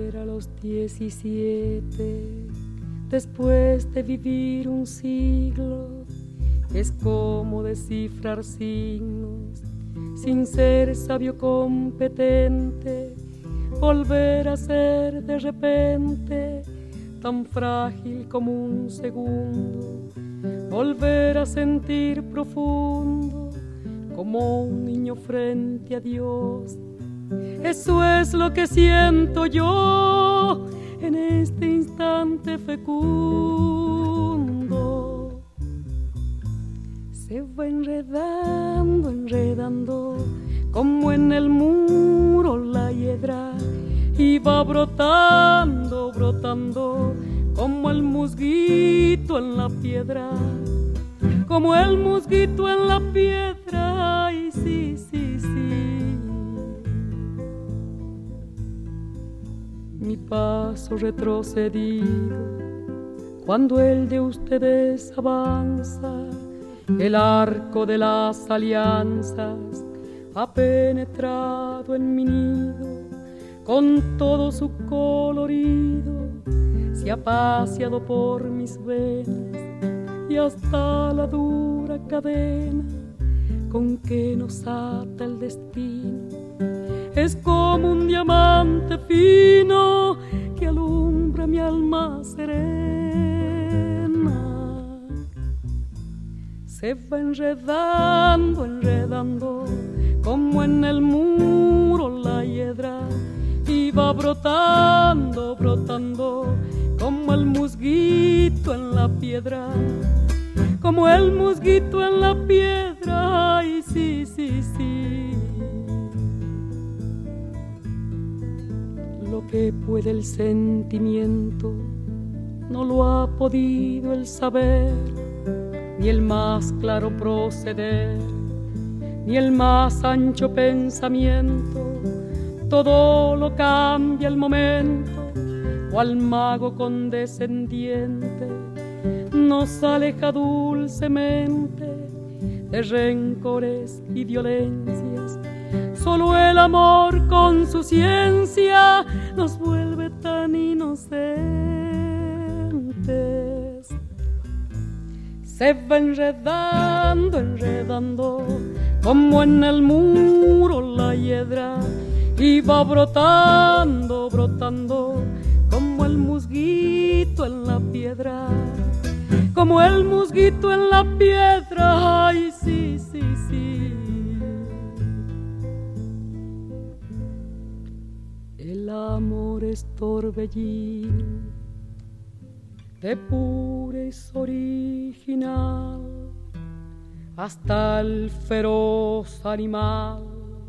mujer a los 17, después de vivir un siglo, es como descifrar signos sin ser sabio competente, volver a ser de repente tan frágil como un segundo, volver a sentir profundo como un niño frente a Dios. Eso es lo que siento yo en este instante fecundo. Se va enredando, enredando, como en el muro la hiedra, y va brotando, brotando, como el musguito en la piedra, como el musguito en la piedra. Ay, sí, sí, sí. Mi paso retrocedido, cuando el de ustedes avanza, el arco de las alianzas ha penetrado en mi nido, con todo su colorido, se ha paseado por mis venas y hasta la dura cadena con que nos ata el destino es como un diamante fino que alumbra mi alma serena. Se va enredando, enredando, como en el muro la hiedra, y va brotando, brotando, como el musguito en la piedra, como el musguito en la piedra. Ay, sí, sí, sí. Lo que puede el sentimiento no lo ha podido el saber, ni el más claro proceder, ni el más ancho pensamiento. Todo lo cambia el momento, cual mago condescendiente nos aleja dulcemente de rencores y violencias. Solo el amor con su ciencia nos vuelve tan inocentes. Se va enredando, enredando, como en el muro la hiedra, y va brotando, brotando, como el musguito en la piedra, como el musguito en la piedra. Ay, sí, sí, sí. El amor es torbellino de purez original, hasta el feroz animal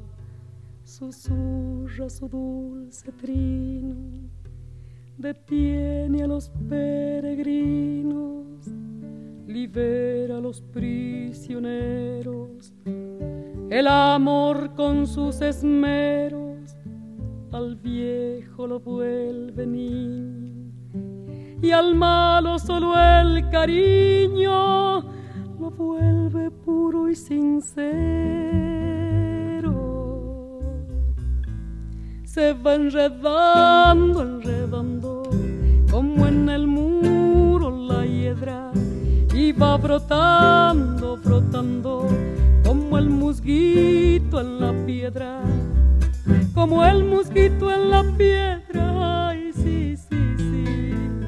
susurra su dulce trino, detiene a los peregrinos, libera a los prisioneros. El amor con sus esmeros al viejo lo vuelve niño, y al malo solo el cariño lo vuelve puro y sincero. Se va enredando, enredando, como en el muro la hiedra, y va brotando, brotando, como el musguito en la piedra, como el musguito en la piedra. Ay, sí, sí, sí.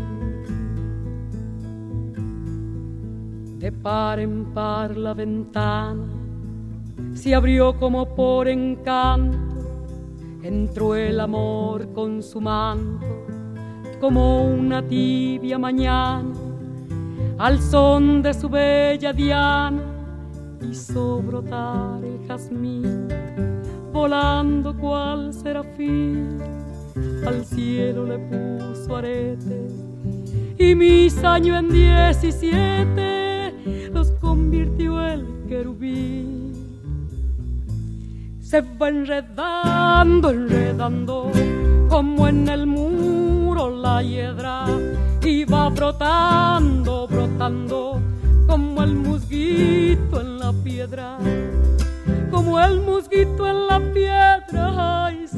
De par en par la ventana se abrió como por encanto, entró el amor con su manto, como una tibia mañana, al son de su bella diana, hizo brotar el jazmín, volando cual serafín, al cielo le puso aretes, y mis años en 17 los convirtió el querubín. Se va enredando, enredando, como en el muro la hiedra, y va brotando, brotando, como el musguito en la piedra, como el musguito en la piedra. Ay,